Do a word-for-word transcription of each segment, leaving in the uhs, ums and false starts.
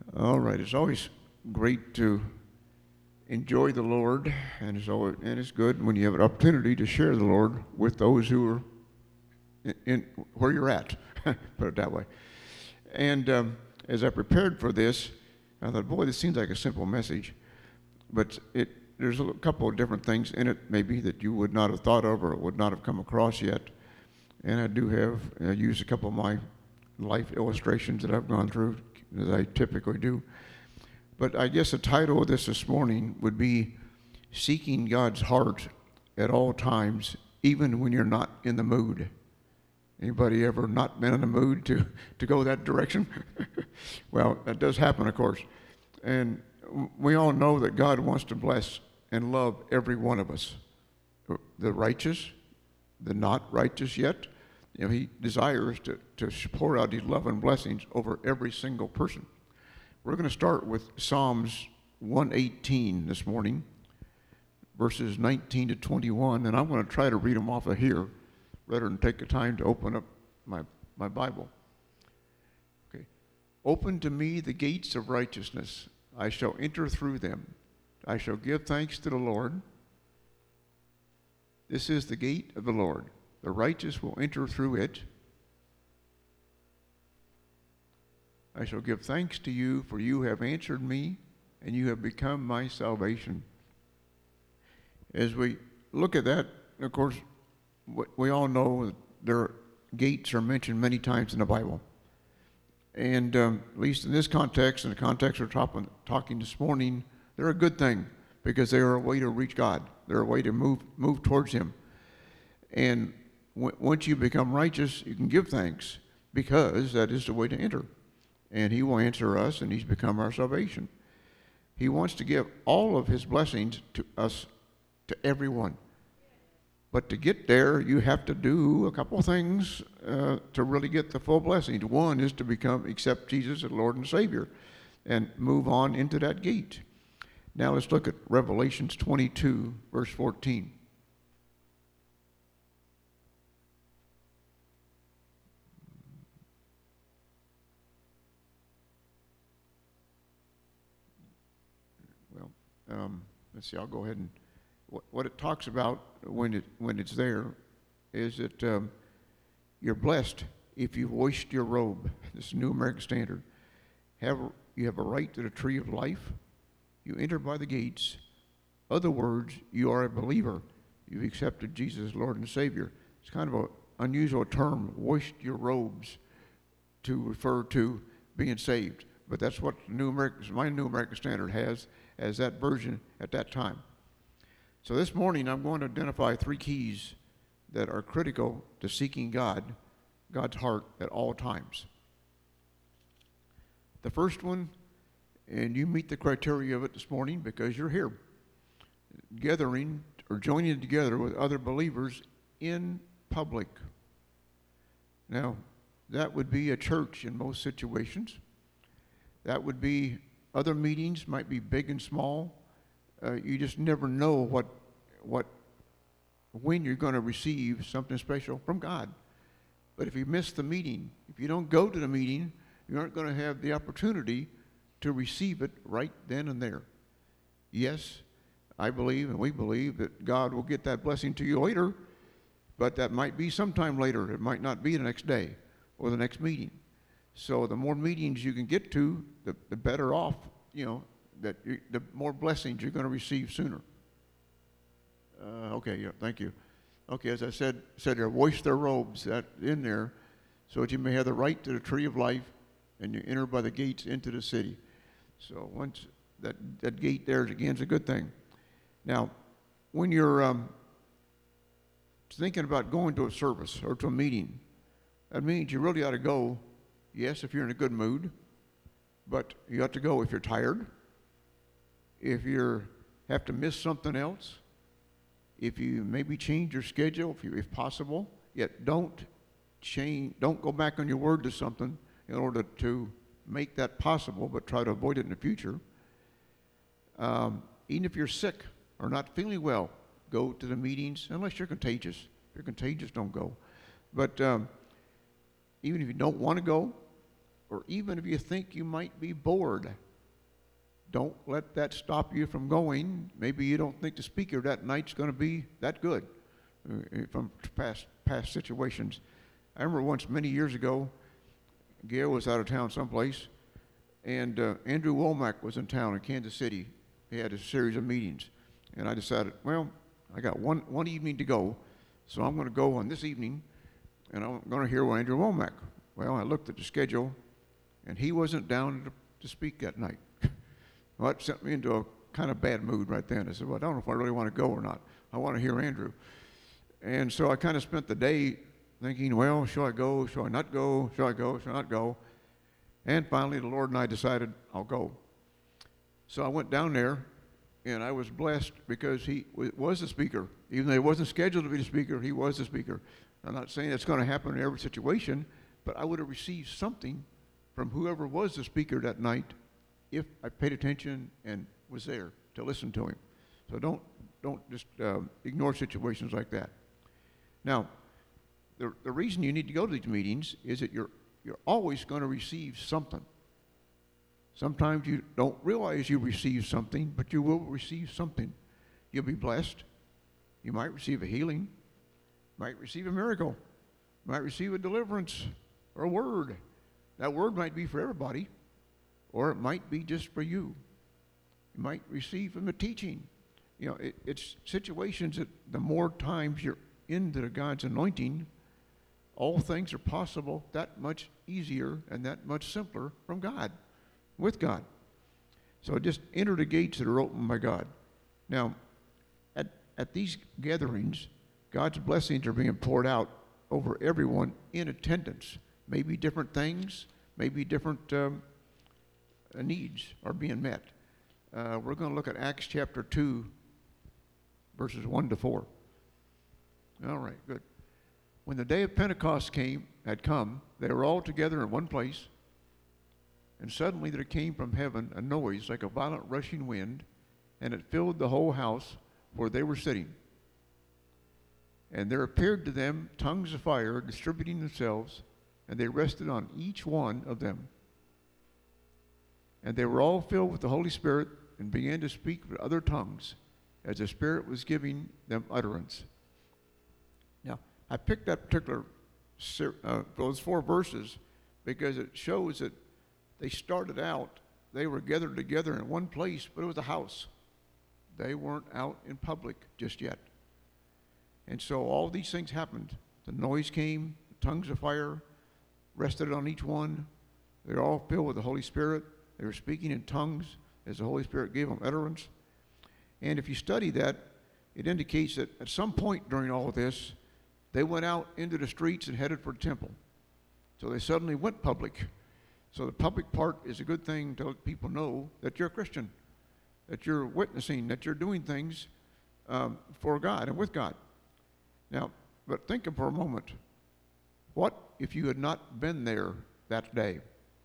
All right, it's always great to enjoy the Lord, and it's always, and it's good when you have an opportunity to share the Lord with those who are in, in where you're at. Put it that way. And um, as I prepared for this, I thought, boy, this seems like a simple message, but it there's a couple of different things in it maybe that you would not have thought of or would not have come across yet. And I do have I use a couple of my life illustrations that I've gone through, as I typically do. But I guess the title of this this morning would be Seeking God's Heart at All Times, Even When You're Not in the Mood. Anybody ever not been in the mood to, to go that direction? Well, that does happen, of course. And we all know that God wants to bless and love every one of us. The righteous, the not righteous yet. You know, he desires to, to pour out his love and blessings over every single person. We're going to start with Psalms one eighteen this morning, verses nineteen to twenty-one, and I'm going to try to read them off of here rather than take the time to open up my, my Bible. Okay. Open to me the gates of righteousness. I shall enter through them. I shall give thanks to the Lord. This is the gate of the Lord. The righteous will enter through it. I shall give thanks to you, for you have answered me, and you have become my salvation. As we look at that, of course, we all know that their gates are mentioned many times in the Bible. And um, at least in this context, in the context we're talking, talking this morning, they're a good thing because they are a way to reach God. They're a way to move move towards Him. And w- once you become righteous, you can give thanks because that is the way to enter. And He will answer us, and He's become our salvation. He wants to give all of His blessings to us, to everyone. But to get there, you have to do a couple things uh, to really get the full blessing. One is to become, accept Jesus as Lord and Savior, and move on into that gate. Now let's look at Revelations twenty-two, verse fourteen. Well, um, let's see, I'll go ahead and, what, what it talks about when it when it's there is that um, you're blessed if you've washed your robe. This is New American Standard. Have you have a right to the tree of life. You enter by the gates. Other words, you are a believer. You've accepted Jesus as Lord and Savior. It's kind of an unusual term, washed your robes, to refer to being saved. But that's what New American, my New American Standard has as that version at that time. So this morning I'm going to identify three keys that are critical to seeking God, God's heart at all times. The first one, and you meet the criteria of it this morning because you're here, gathering or joining together with other believers in public. Now, that would be a church in most situations. That would be other meetings, might be big and small. Uh, you just never know what, what, when you're going to receive something special from God. But if you miss the meeting, if you don't go to the meeting, you aren't going to have the opportunity to receive it right then and there. Yes, I believe and we believe that God will get that blessing to you later, but that might be sometime later. It might not be the next day or the next meeting. So the more meetings you can get to, the, the better off, you know, that you, the more blessings you're going to receive sooner. Uh, okay, yeah, thank you. Okay, as I said, said there, wash their robes, that in there, so that you may have the right to the tree of life, and you enter by the gates into the city. So once that, that gate there again is a good thing. Now, when you're um, thinking about going to a service or to a meeting, that means you really ought to go, yes, if you're in a good mood, but you ought to go if you're tired, if you have to miss something else, if you maybe change your schedule, if, you, if possible, yet don't change, don't go back on your word to something in order to make that possible, but try to avoid it in the future. Um, even if you're sick or not feeling well, go to the meetings, unless you're contagious. If you're contagious, don't go. But um, even if you don't want to go, or even if you think you might be bored, don't let that stop you from going. Maybe you don't think the speaker that night's going to be that good uh, from past past situations. I remember once many years ago, Gail was out of town someplace, and uh, Andrew Womack was in town in Kansas City. He had a series of meetings, and I decided, well, I got one, one evening to go, so I'm going to go on this evening, and I'm going to hear Andrew Womack. Well, I looked at the schedule, and he wasn't down to, to speak that night. Well, that sent me into a kind of bad mood right then. I said, well, I don't know if I really want to go or not. I want to hear Andrew. And so I kind of spent the day thinking, well, shall I go? Shall I not go? Shall I go? Shall I not go? And finally, the Lord and I decided, I'll go. So I went down there, and I was blessed because he was the speaker. Even though he wasn't scheduled to be the speaker, he was the speaker. I'm not saying it's going to happen in every situation, but I would have received something from whoever was the speaker that night if I paid attention and was there to listen to him. So don't don't just uh, ignore situations like that. Now, the the reason you need to go to these meetings is that you're you're always going to receive something. Sometimes you don't realize you receive something, but you will receive something. You'll be blessed. You might receive a healing, might receive a miracle, might receive a deliverance or a word. That word might be for everybody, or it might be just for you. You might receive from the teaching. You know, it, it's situations that the more times you're into God's anointing, all things are possible that much easier and that much simpler from God, with God. So just enter the gates that are opened by God. Now, at, at these gatherings, God's blessings are being poured out over everyone in attendance. Maybe different things, maybe different um, uh, needs are being met. Uh, we're going to look at Acts chapter two, verses one to four. All right, good. When the day of Pentecost came, had come, they were all together in one place, and suddenly there came from heaven a noise like a violent rushing wind, and it filled the whole house where they were sitting. And there appeared to them tongues of fire distributing themselves, and they rested on each one of them. And they were all filled with the Holy Spirit and began to speak with other tongues as the Spirit was giving them utterance. Now, I picked that particular, uh, those four verses because it shows that they started out, they were gathered together in one place, but it was a house. They weren't out in public just yet. And so all these things happened. The noise came, the tongues of fire rested on each one. They were all filled with the Holy Spirit. They were speaking in tongues as the Holy Spirit gave them utterance. And if you study that, it indicates that at some point during all of this, they went out into the streets and headed for the temple. So they suddenly went public. So the public part is a good thing to let people know that you're a Christian, that you're witnessing, that you're doing things um, for God and with God. Now, but think for a moment, what if you had not been there that day?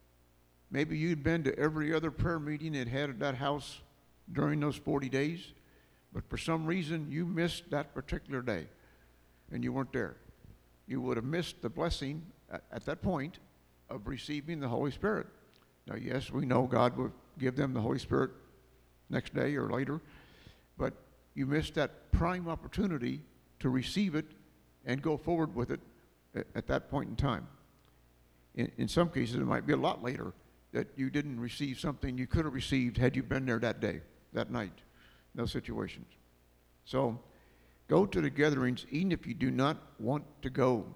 Maybe you'd been to every other prayer meeting it had at that house during those forty days, but for some reason you missed that particular day and you weren't there. You would have missed the blessing at, at that point of receiving the Holy Spirit. Now, yes, we know God will give them the Holy Spirit next day or later, but you missed that prime opportunity to receive it and go forward with it at, at that point in time. In, in some cases, it might be a lot later that you didn't receive something you could have received had you been there that day, that night, in those situations. So, go to the gatherings even if you do not want to go.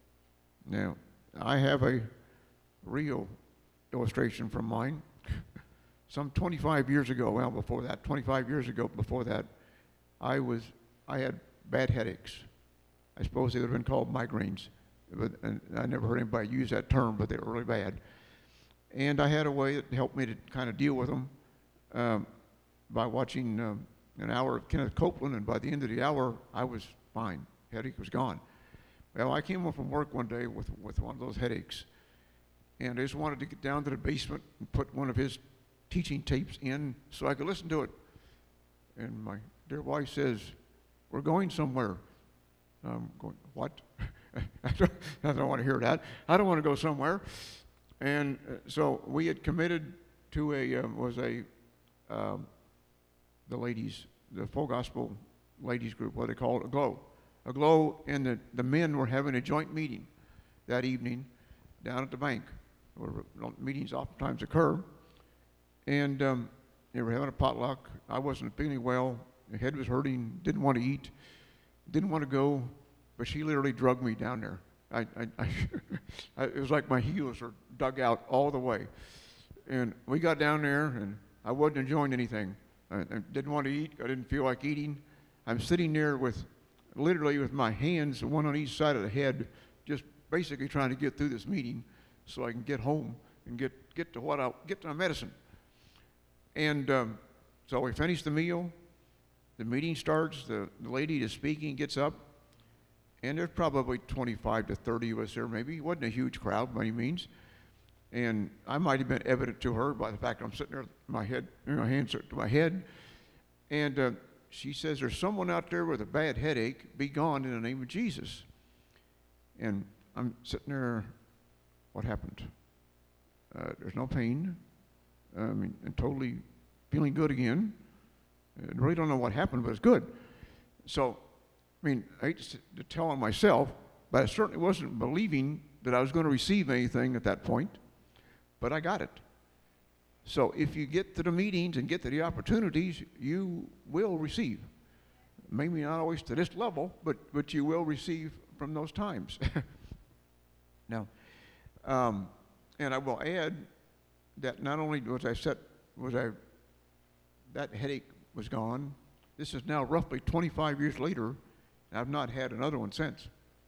Now, I have a real illustration from mine. Some twenty-five years ago, well, before that, twenty-five years ago, before that, I was, I had bad headaches. I suppose they would have been called migraines, but and I never heard anybody use that term, but they were really bad. And I had a way that helped me to kind of deal with them um, by watching um, an hour of Kenneth Copeland, and by the end of the hour, I was fine. Headache was gone. Well, I came home from work one day with, with one of those headaches, and I just wanted to get down to the basement and put one of his teaching tapes in so I could listen to it. And my dear wife says, "We're going somewhere." I'm going, "What?" I, don't, I don't want to hear that. I don't want to go somewhere. And uh, so we had committed to a, uh, was a, um, the ladies, the full gospel ladies group, what they call it, a glow. A glow, and the, the men were having a joint meeting that evening down at the bank, where meetings oftentimes occur. And um, they were having a potluck. I wasn't feeling well. My head was hurting, didn't want to eat, didn't want to go, but she literally drugged me down there. I, I, I, I, it was like my heels were dug out all the way. And we got down there, and I wasn't enjoying anything. I, I didn't want to eat. I didn't feel like eating. I'm sitting there with, literally with my hands, one on each side of the head, just basically trying to get through this meeting so I can get home and get, get to what I, get to my medicine. And um, so we finished the meal. The meeting starts. The, the lady is speaking, gets up, and there's probably twenty-five to thirty of us there, maybe. It wasn't a huge crowd by any means. And I might have been evident to her by the fact that I'm sitting there with my head, my hands to my head. And uh, she says, there's someone out there with a bad headache. Be gone in the name of Jesus. And I'm sitting there, what happened? Uh, there's no pain. I mean, and totally feeling good again. I really don't know what happened, but it's good. So, I mean, I hate to, to tell on myself, but I certainly wasn't believing that I was going to receive anything at that point, but I got it. So if you get to the meetings and get to the opportunities, you will receive. Maybe not always to this level, but, but you will receive from those times. Now, um, and I will add that not only was I set, was I, that headache was gone. This is now roughly twenty-five years later, and I've not had another one since.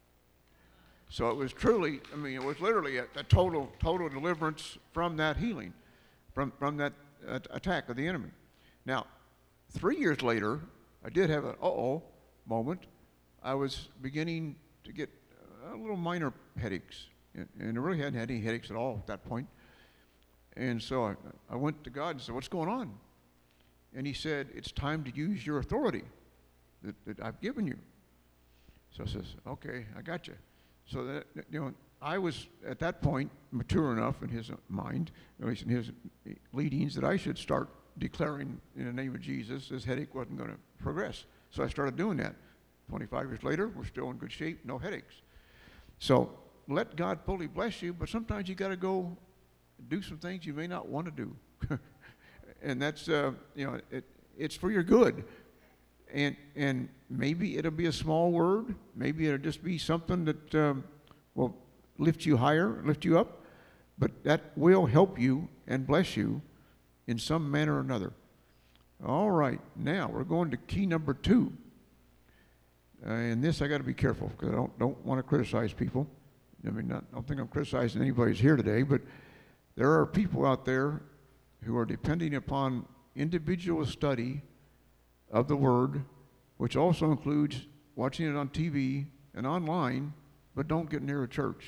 So it was truly, I mean, it was literally a, a total, total deliverance from that healing, from, from that uh, attack of the enemy. Now, three years later, I did have an uh-oh moment. I was beginning to get a little minor headaches, and, and I really hadn't had any headaches at all at that point. And so I, I went to God and said, what's going on? And he said, it's time to use your authority that, that I've given you. So I says, okay, I got you. So that, you know, I was at that point mature enough in his mind, at least in his leadings, that I should start declaring in the name of Jesus this headache wasn't going to progress. So I started doing that. twenty-five years later, we're still in good shape, no headaches. So let God fully bless you, but sometimes you got to go do some things you may not want to do. And that's, uh, you know, it, it's for your good. And, and maybe it'll be a small word. Maybe it'll just be something that um, will lift you higher, lift you up. But that will help you and bless you in some manner or another. All right, now we're going to key number two. Uh, and this I got to be careful because I don't, don't want to criticize people. I mean, not, I don't think I'm criticizing anybody's here today, but there are people out there who are depending upon individual study of the Word, which also includes watching it on T V and online, but don't get near a church.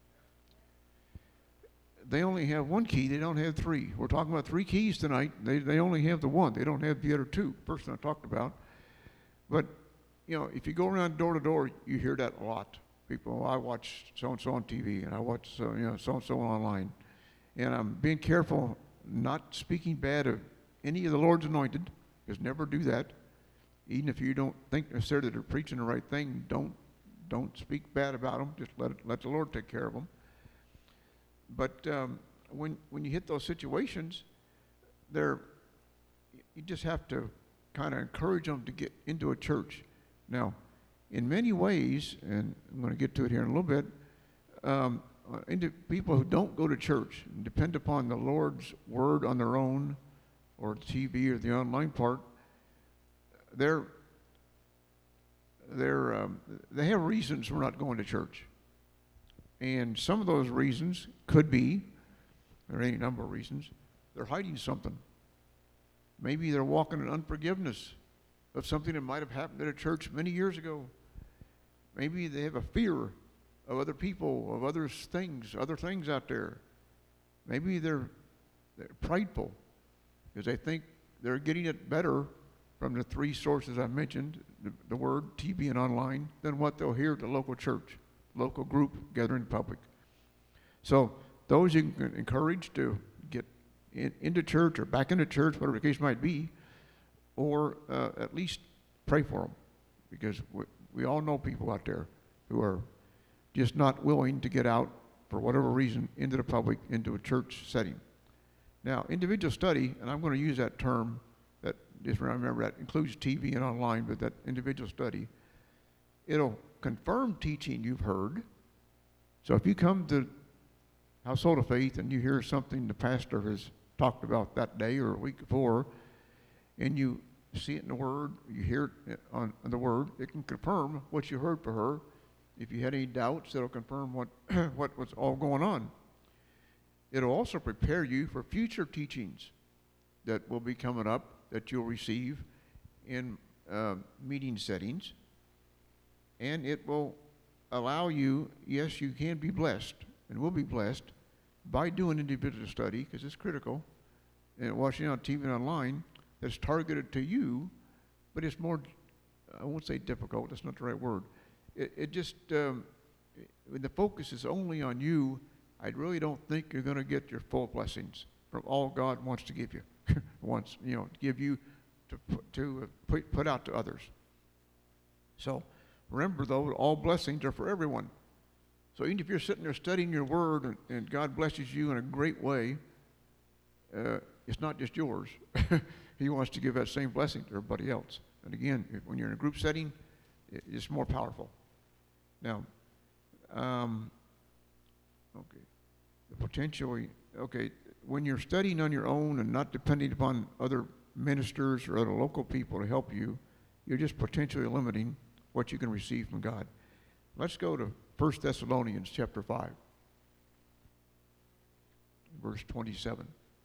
They only have one key, they don't have three. We're talking about three keys tonight. They, they only have the one. They don't have the other two, person I talked about. But, you know, if you go around door to door, you hear that a lot. People, oh, I watch so-and-so on T V, and I watch so, you know, so-and-so online. And I'm being careful not speaking bad of any of the Lord's anointed, because never do that. Even if you don't think necessarily that they're preaching the right thing, don't don't speak bad about them. Just let it, let the Lord take care of them. But um, when when you hit those situations, they're you just have to kind of encourage them to get into a church. Now, in many ways, and I'm going to get to it here in a little bit, um, into people who don't go to church and depend upon the Lord's word on their own, or the T V or the online part, they're they're um, they have reasons for not going to church, and some of those reasons could be, there are any number of reasons, they're hiding something. Maybe they're walking in unforgiveness of something that might have happened at a church many years ago. Maybe they have a fear of other people, of other things, other things out there. Maybe they're, they're prideful because they think they're getting it better from the three sources I mentioned, the, the Word, T V, and online, than what they'll hear at the local church, local group, gathering public. So those you can encourage to get in, into church or back into church, whatever the case might be, or uh, at least pray for them, because we, we all know people out there who are just not willing to get out for whatever reason into the public, into a church setting. Now, individual study, and I'm going to use that term, that just remember that includes T V and online, but that individual study, it'll confirm teaching you've heard. So if you come to Household of Faith and you hear something the pastor has talked about that day or a week before, and you see it in the Word, you hear it on the Word, it can confirm what you heard for her. If you had any doubts, it'll confirm what, what was all going on. It'll also prepare you for future teachings that will be coming up that you'll receive in uh, meeting settings. And it will allow you, yes, you can be blessed and will be blessed by doing individual study, because it's critical, and watching on T V and online that's targeted to you, but it's more, I won't say difficult, that's not the right word. It, it just, um, when the focus is only on you, I really don't think you're going to get your full blessings from all God wants to give you, wants, you know, give you to, put, to uh, put, put out to others. So remember, though, all blessings are for everyone. So even if you're sitting there studying your Word and, and God blesses you in a great way, uh, it's not just yours. He wants to give that same blessing to everybody else. And again, if, when you're in a group setting, it, it's more powerful. Now, um, okay, the potentially, okay, when you're studying on your own and not depending upon other ministers or other local people to help you, you're just potentially limiting what you can receive from God. Let's go to First Thessalonians chapter five, verse twenty-seven.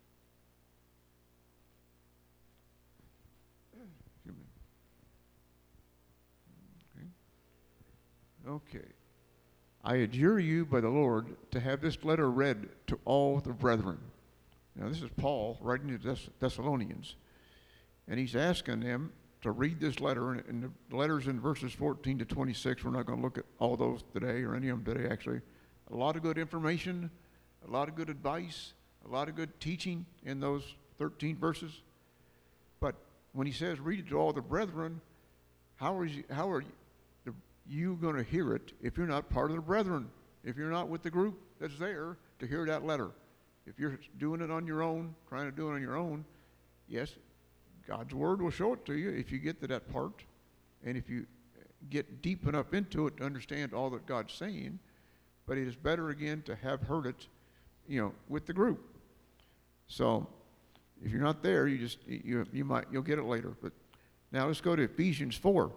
Okay. Okay. I adjure you by the Lord to have this letter read to all the brethren. Now, this is Paul writing to Thess- Thessalonians, and he's asking them to read this letter, and the letters in verses fourteen to twenty-six. We're not going to look at all those today, or any of them today, actually. A lot of good information, a lot of good advice, a lot of good teaching in those thirteen verses. But when he says, read it to all the brethren, how are you, how are you, you going to hear it if you're not part of the brethren? If you're not with the group that's there to hear that letter? If you're doing it on your own, trying to do it on your own, yes, God's Word will show it to you if you get to that part, and if you get deep enough into it to understand all that God's saying. But it is better, again, to have heard it, you know, with the group. So if you're not there, you just you you might you'll get it later. But now let's go to Ephesians four.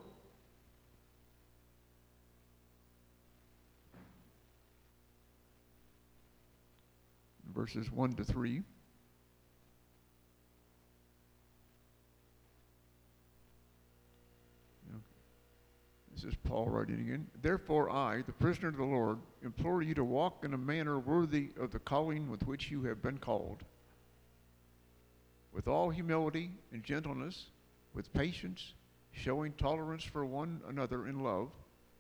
Verses one to three. This is Paul writing again. Therefore I, the prisoner of the Lord, implore you to walk in a manner worthy of the calling with which you have been called, with all humility and gentleness, with patience, showing tolerance for one another in love,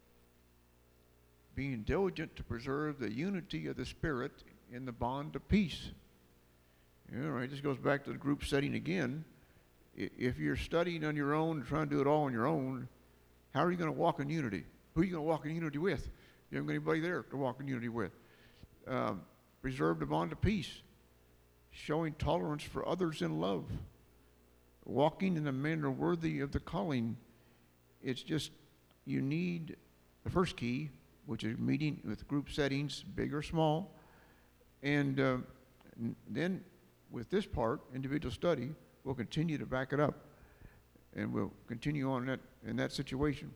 being diligent to preserve the unity of the Spirit in the bond of peace. All right, this goes back to the group setting again. If you're studying on your own, trying to do it all on your own, how are you going to walk in unity? Who are you going to walk in unity with? You haven't got anybody there to walk in unity with. Um, preserve the bond of peace, showing tolerance for others in love, walking in a manner worthy of the calling. It's just, you need the first key, which is meeting with group settings, big or small. And uh, n- then with this part, individual study, we'll continue to back it up. And we'll continue on that in that situation.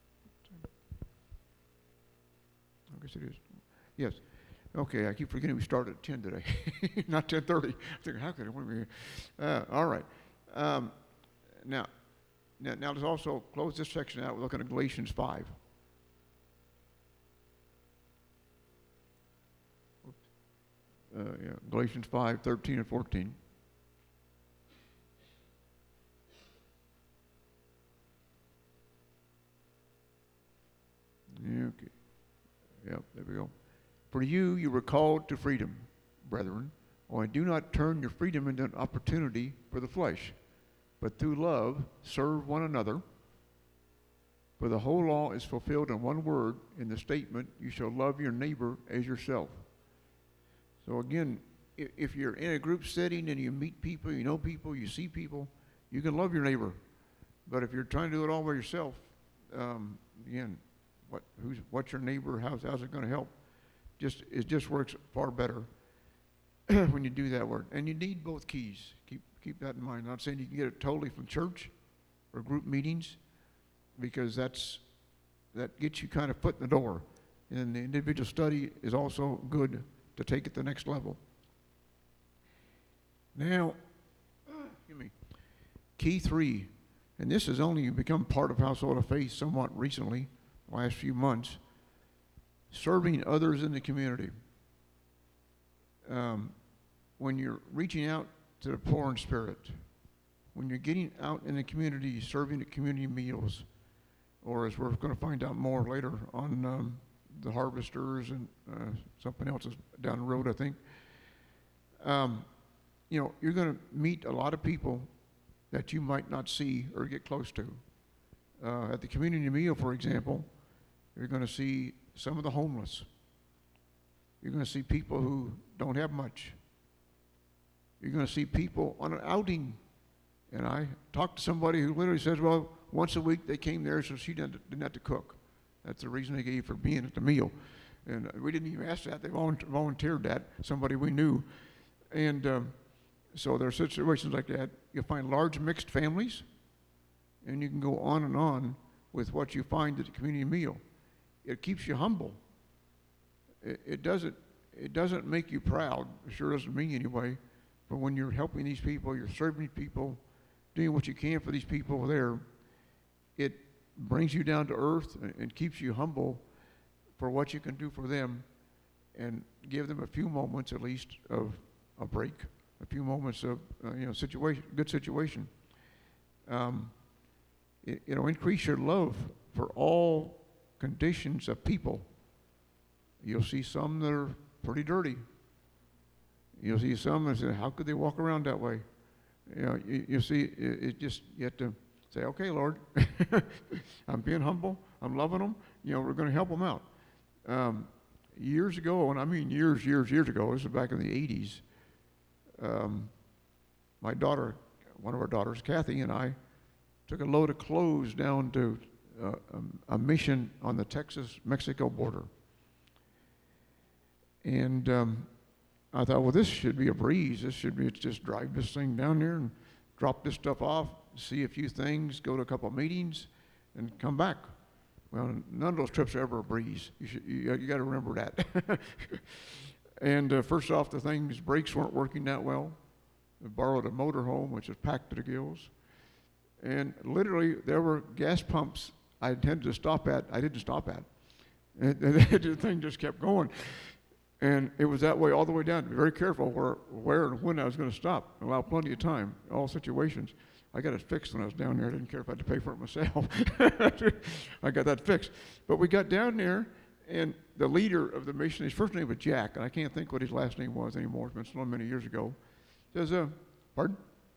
I guess it is. Yes. Okay, I keep forgetting we started at ten today, not ten thirty. I'm thinking, how could it be? Uh, all right. Um, now, now, now let's also close this section out. We're looking at Galatians five. Uh, yeah, Galatians five, thirteen and fourteen. Okay. Yep, there we go. For you, you were called to freedom. brethren, only do not turn your freedom into an opportunity for the flesh, but through love serve one another. For the whole law is fulfilled in one word, in the statement, you shall love your neighbor as yourself. So again, if you're in a group setting and you meet people, you know people, you see people, you can love your neighbor. But if you're trying to do it all by yourself, um, again, what, who's, what's your neighbor? How's, how's it going to help? Just, it just works far better when you do that word. And you need both keys. Keep, keep that in mind. I'm not saying you can get it totally from church or group meetings, because that's, that gets you kind of foot in the door. And the individual study is also good to take it to the next level. Now, excuse me, key three, and this has only become part of Household of Faith somewhat recently, last few months, serving others in the community. Um, when you're reaching out to the poor in spirit, when you're getting out in the community, serving at community meals, or as we're going to find out more later on um, the harvesters and uh, something else is down the road, I think. Um, you know, you're going to meet a lot of people that you might not see or get close to. Uh, at the community meal, for example, you're going to see some of the homeless. You're going to see people who don't have much. You're going to see people on an outing. And I talked to somebody who literally says, well, once a week they came there so she didn't, didn't have to cook. That's the reason they gave for being at the meal. And uh, we didn't even ask that. They volunteered that, somebody we knew. And um, so there are situations like that. You'll find large mixed families, and you can go on and on with what you find at the community meal. It keeps you humble. It, it doesn't, it doesn't make you proud. It sure doesn't me anyway. But when you're helping these people, you're serving people, doing what you can for these people there, it brings you down to earth and, and keeps you humble for what you can do for them, and give them a few moments at least of a break, a few moments of uh, you know situation, good situation. Um, it, it'll increase your love for all conditions of people. You'll see some that are pretty dirty. You'll see some that say, how could they walk around that way? You know, you, you see, it, it just, you have to say, okay, Lord, I'm being humble, I'm loving them, you know, we're going to help them out. Um, years ago, and I mean years, years, years ago, this was back in the eighties, um, my daughter, one of our daughters, Kathy, and I took a load of clothes down to uh, a, a mission on the Texas-Mexico border. And um, I thought, well, this should be a breeze. This should be just drive this thing down there and drop this stuff off, see a few things, go to a couple of meetings, and come back. Well, none of those trips are ever a breeze. You should, you, you got to remember that. And uh, first off, the things, brakes weren't working that well. I borrowed a motorhome, which was packed to the gills. And literally, there were gas pumps I intended to stop at, I didn't stop at. And, and the thing just kept going. And it was that way all the way down. Be very careful where, where and when I was going to stop. Allow plenty of time, all situations. I got it fixed when I was down there. I didn't care if I had to pay for it myself. I got that fixed. But we got down there, and the leader of the mission, his first name was Jack, and I can't think what his last name was anymore. It's been so many years ago. Says, uh, pardon?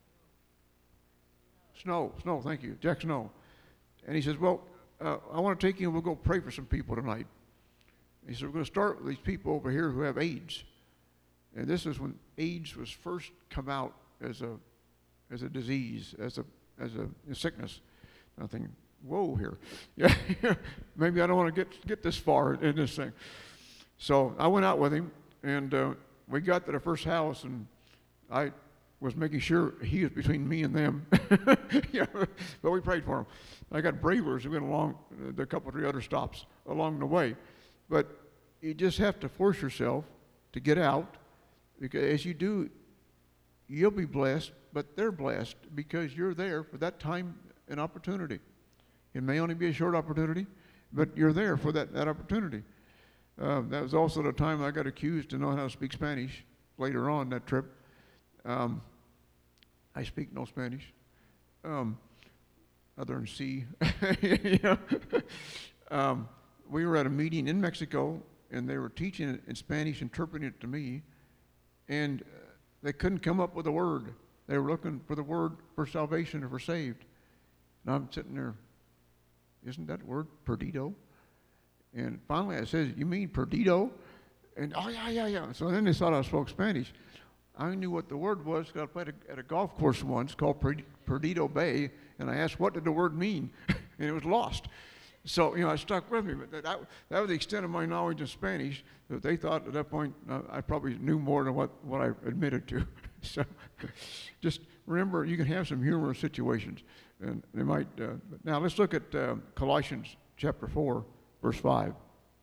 Snow, Snow, thank you, Jack Snow. And he says, well, uh, I want to take you and we'll go pray for some people tonight. He said, we're going to start with these people over here who have AIDS. And this is when AIDS was first come out as a as a disease, as a as a, a sickness. I'm thinking, whoa here. Yeah, maybe I don't want to get get this far in this thing. So I went out with him, and uh, we got to the first house, and I was making sure he was between me and them. Yeah, but we prayed for him. I got bravers who went along the couple, three other stops along the way. But you just have to force yourself to get out, because as you do, you'll be blessed, but they're blessed because you're there for that time and opportunity. It may only be a short opportunity, but you're there for that, that opportunity. Uh, that was also the time I got accused to know how to speak Spanish later on that trip. Um, I speak no Spanish, um, other than C. You know? um, we were at a meeting in Mexico, and they were teaching it in Spanish, interpreting it to me, and uh, they couldn't come up with a word. They were looking for the word for salvation or for saved. And I'm sitting there, isn't that word perdido? And finally I said, you mean perdido? And oh yeah, yeah, yeah. So then they thought I spoke Spanish. I knew what the word was because I played a, at a golf course once called Perdido Bay, and I asked, what did the word mean? And it was lost. So, you know, I stuck with me, but that, that was the extent of my knowledge of Spanish, that they thought at that point uh, I probably knew more than what, what I admitted to. So just remember, you can have some humorous situations, and they might, uh, now let's look at uh, Colossians chapter four, verse five.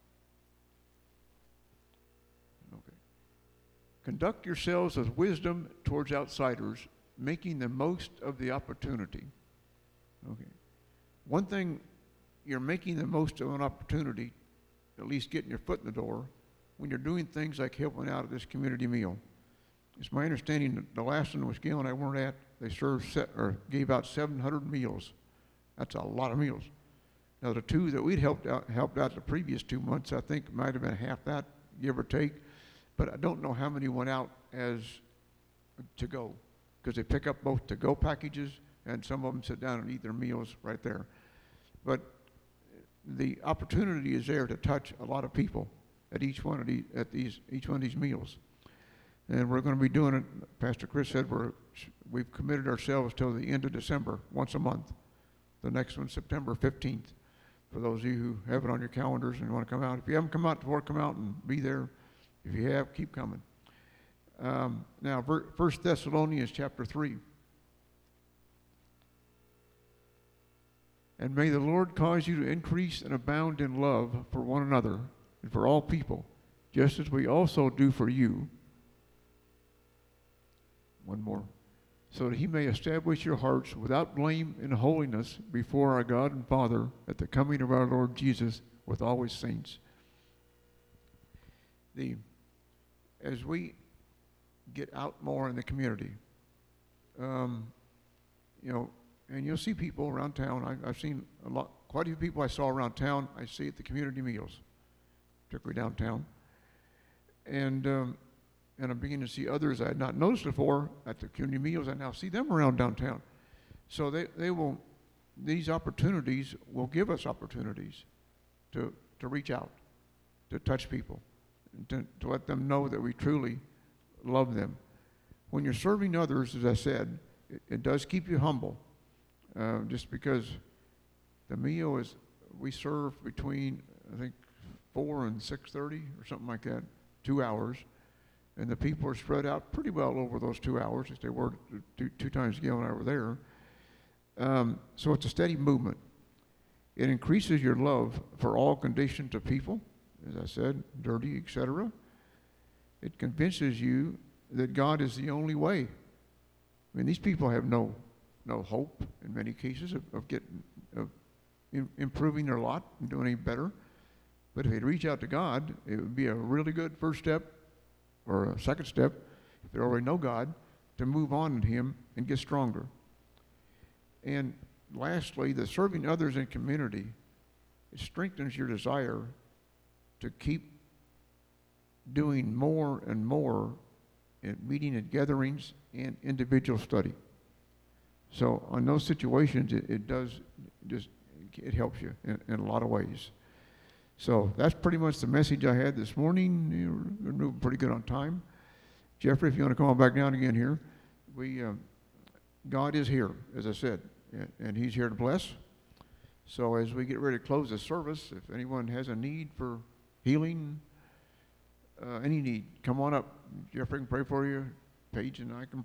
Okay. Conduct yourselves with wisdom towards outsiders, making the most of the opportunity. Okay. One thing, you're making the most of an opportunity, at least getting your foot in the door, when you're doing things like helping out at this community meal. It's my understanding that the last one was Gail and I weren't at, they served set, or gave out seven hundred meals. That's a lot of meals. Now the two that we'd helped out, helped out the previous two months, I think might have been half that, give or take. But I don't know how many went out as to go, because they pick up both to go packages, and some of them sit down and eat their meals right there. But the opportunity is there to touch a lot of people at each one of these, at these, each one of these meals. And we're going to be doing it, Pastor Chris said, we're, we've committed ourselves till the end of December, once a month. The next one's September fifteenth. For those of you who have it on your calendars and want to come out. If you haven't come out before, come out and be there. If you have, keep coming. Um, now, First Thessalonians chapter three. And may the Lord cause you to increase and abound in love for one another and for all people, just as we also do for you. One more. So that he may establish your hearts without blame in holiness before our God and Father at the coming of our Lord Jesus with all his saints. The, as we get out more in the community, um, you know, and you'll see people around town. I, I've seen a lot, quite a few people I saw around town. I see at the community meals, particularly downtown. And um, and I'm beginning to see others I had not noticed before at the community meals. I now see them around downtown. So they, they will, these opportunities will give us opportunities to, to reach out, to touch people, to, to let them know that we truly love them. When you're serving others, as I said, it, it does keep you humble. Uh, just because the meal is, we serve between, I think, four and six thirty or something like that, two hours. And the people are spread out pretty well over those two hours, as they were two, two times Gail and I were there. Um, so it's a steady movement. It increases your love for all conditions of people, as I said, dirty, et cetera. It convinces you that God is the only way. I mean, these people have no no hope in many cases of, of getting of in, improving their lot and doing any better. But if they reach out to God, it would be a really good first step, or a second step, if they already know God, to move on in him and get stronger. And lastly, the serving others in community, it strengthens your desire to keep doing more and more in meeting and gatherings and individual study. So on those situations, it, it does just, it helps you in, in a lot of ways. So that's pretty much the message I had this morning. You're moving pretty good on time. Jeffrey, if you want to come on back down again here. We, um, God is here, as I said, and, and he's here to bless. So as we get ready to close this service, if anyone has a need for healing, uh, any need, come on up. Jeffrey can pray for you. Paige and I can